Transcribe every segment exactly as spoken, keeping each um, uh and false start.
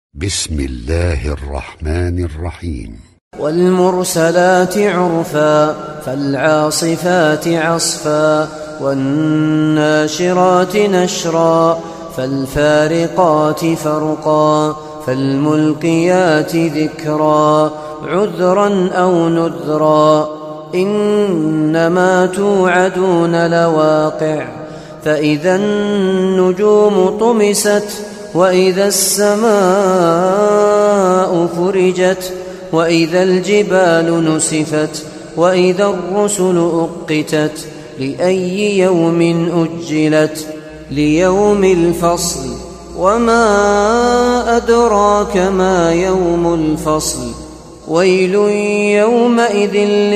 بسم الله الرحمن الرحيم. والمرسلات عرفا فالعاصفات عصفا والناشرات نشرا فالفارقات فرقا فالملقيات ذكرا عذرا أو نذرا إنما توعدون لواقع فإذا النجوم طمست وإذا السماء فرجت وإذا الجبال نسفت وإذا الرسل أقتت لأي يوم أجلت ليوم الفصل وما أدراك ما يوم الفصل ويل يومئذ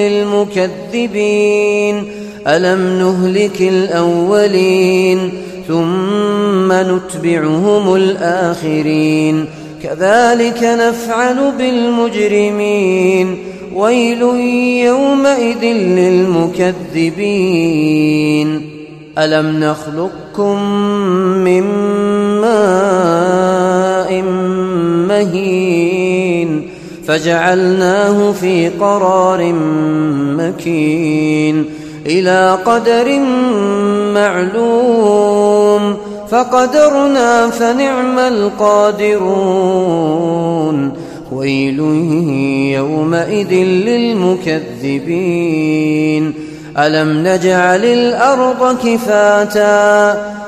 للمكذبين ألم نهلك الأولين ثم نتبعهم الآخرين كذلك نفعل بالمجرمين ويل يومئذ للمكذبين ألم نخلقكم من ماء مهين فجعلناه في قرار مكين إلى قدر معلوم فقدرنا فنعم القادرون ويل يومئذ للمكذبين ألم نجعل الأرض كفاتا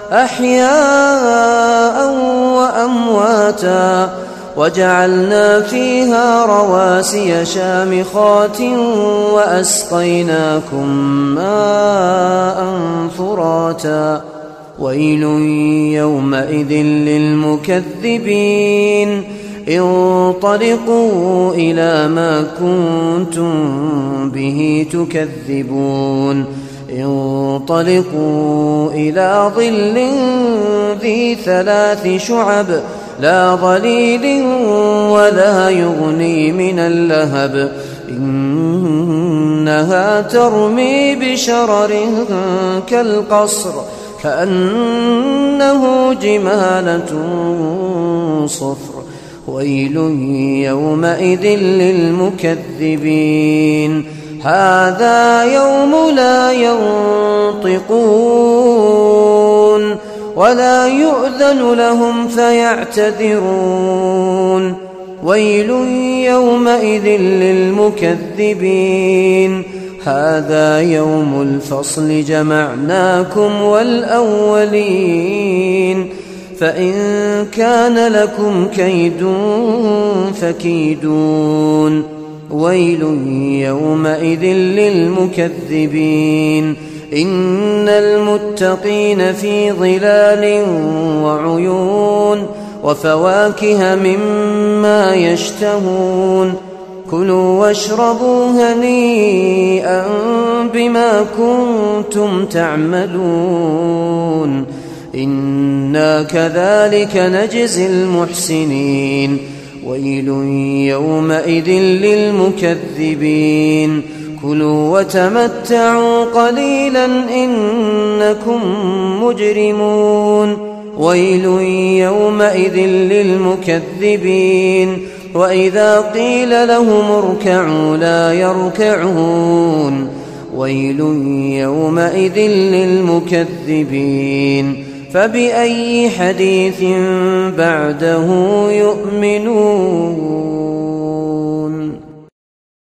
أحياء وأمواتا وجعلنا فيها رواسي شامخات وأسقيناكم ماء فراتا ويل يومئذ للمكذبين انطلقوا إلى ما كنتم به تكذبون انطلقوا إلى ظل ذي ثلاث شعب لا ظليل ولا يغني من اللهب إنها ترمي بشرر كالقصر كأنه جمالة صفر ويل يومئذ للمكذبين هذا يوم لا ينطقون ولا يؤذن لهم فيعتذرون ويل يومئذ للمكذبين هذا يوم الفصل جمعناكم والأولين فإن كان لكم كيد فكيدون ويل يومئذ للمكذبين إن المتقين في ظلال وعيون وفواكه مما يشتهون كلوا واشربوا هنيئا بما كنتم تعملون إنا كذلك نجزي المحسنين ويل يومئذ للمكذبين كلوا وتمتعوا قليلا إنكم مجرمون ويل يومئذ للمكذبين وإذا قيل لهم اركعوا لا يركعون ويل يومئذ للمكذبين فبأي حديث بعده يؤمنون